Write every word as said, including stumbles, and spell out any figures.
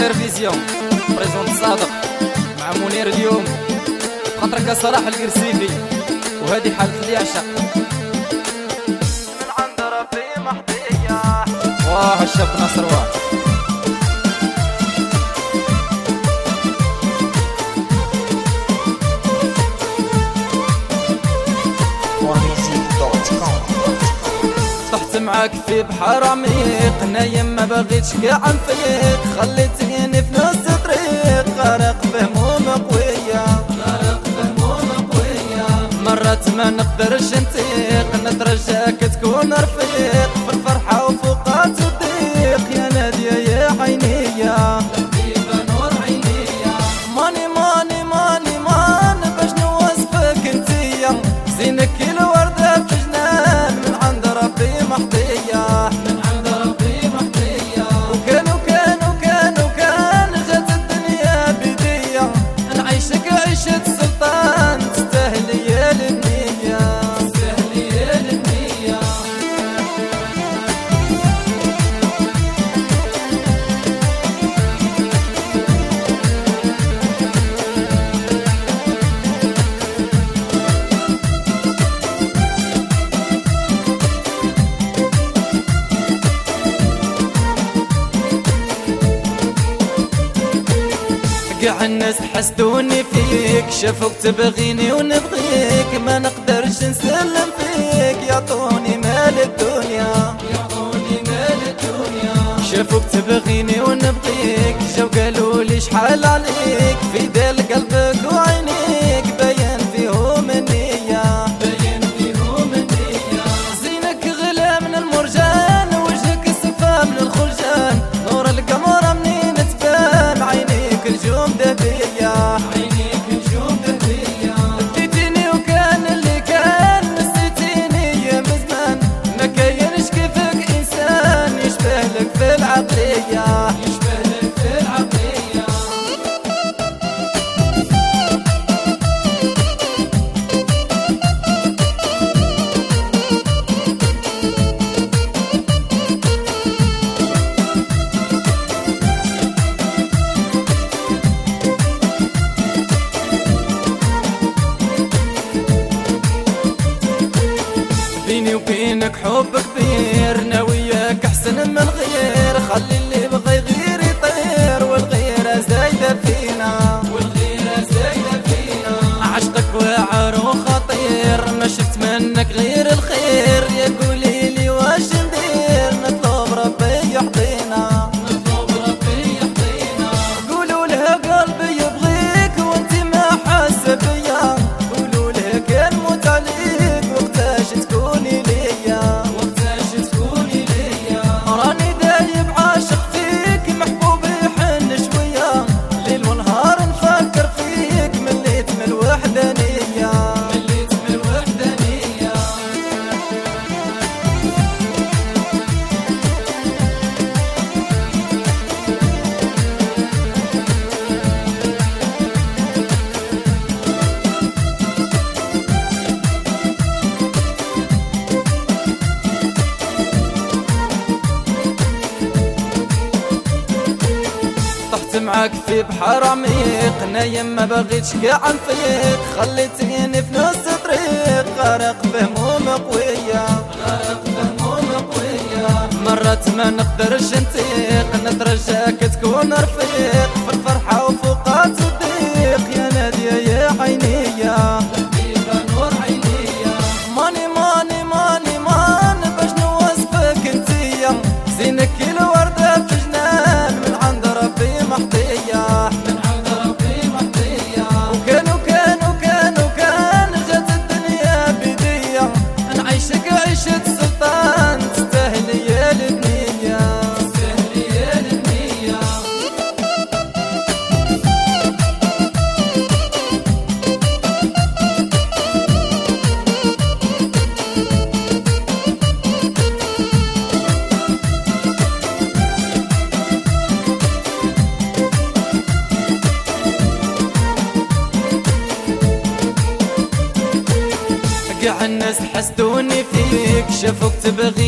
غير فيزيون بريزونت صادق مع منير اليوم خاطرك صلاح القرسيفي وهذه حالة اللي يعشق من عند ربي محظية. واه الشاب ناصر واه طحت معاك في بحر عميق نايم ما بغيتش كاع نفيق خليتيني في نص طريق غرق في هموم قوية غرق في هموم قوية مرات ما نقدرش نطيق نترجاك تكون رفيق في الفرحة وفوقات الضيق يا نادية يا عينية لطيفة نور عينية ماني ماني ماني ماني باش نوصفك انتيا زينك الوردة في جنان من عند ربي محظية من عند ربي محظية وكان وكان وكان وكان جات الدنيا بيديا نعيشك عيشة سلطان تستاهلي يا النية تستاهلي يا النية قاع الناس حسدوني فيك شافوك تبغيني ونبغيك ما نقدرش نسلم فيك يعطوني مال الدنيا يعطوني مال الدنيا شافوك تبغيني ونبغيك جاو قالوا لي شحال عليك في دال قلبك وعينيك باين فيهم النية باين فيهم النية زينك غلا من المرجان وجهك صفا من الخرجان نور القمر منين تبان عينيك نجوم دبية عينيك نجوم دبية اديتيني وكان اللي كان نسيتيني يا مزمان ما كاينش كيفك انسان يشبه لك في العقلية يشبه لك في العقلية بيني وبينك حب كبير ناوياك احسن من غير خلي اللي بغى يغير يطير والغيرة زايدة فينا والغيرة زايدة فينا عشقك واعر وخطير ما شفت منك غير الخير يا قولي لي واش ندير نطلب ربي يحظينا نطلب ربي يحظينا قولوا لها قلبي يبغيك وانتي ما حاسة بيا قولوا لها كان موت عليك وقتاش تكوني ليا وقتاش تكوني ليا راني دايب عاشق فيك محبوب يحن شوية ليل ونهار نفكر فيك مليت من الوحدانية مليت من الوحدانية طحت معاك في بحر عميق نايم ما بغيتش كاع نفيق خليتيني في نص طريق غرق في هموم قوية غرق في هموم قوية مرات ما نقدرش نطيق نترجاك تكون رفيق في الفرحة وفوقات الضيق يا نادية يا عينية لطيفة نور عينية ماني ماني ماني ماني باش نوصفك انتيا زينك الوردة في جنان من عند ربي محظية من عند ربي محظية وكان وكان وكان وكان جات الدنيا بيديا نعيشك عيشة سلطان تستاهلي يا النية تستاهلي يا النية قاع الناس حسدوني فيك شافوك تبغي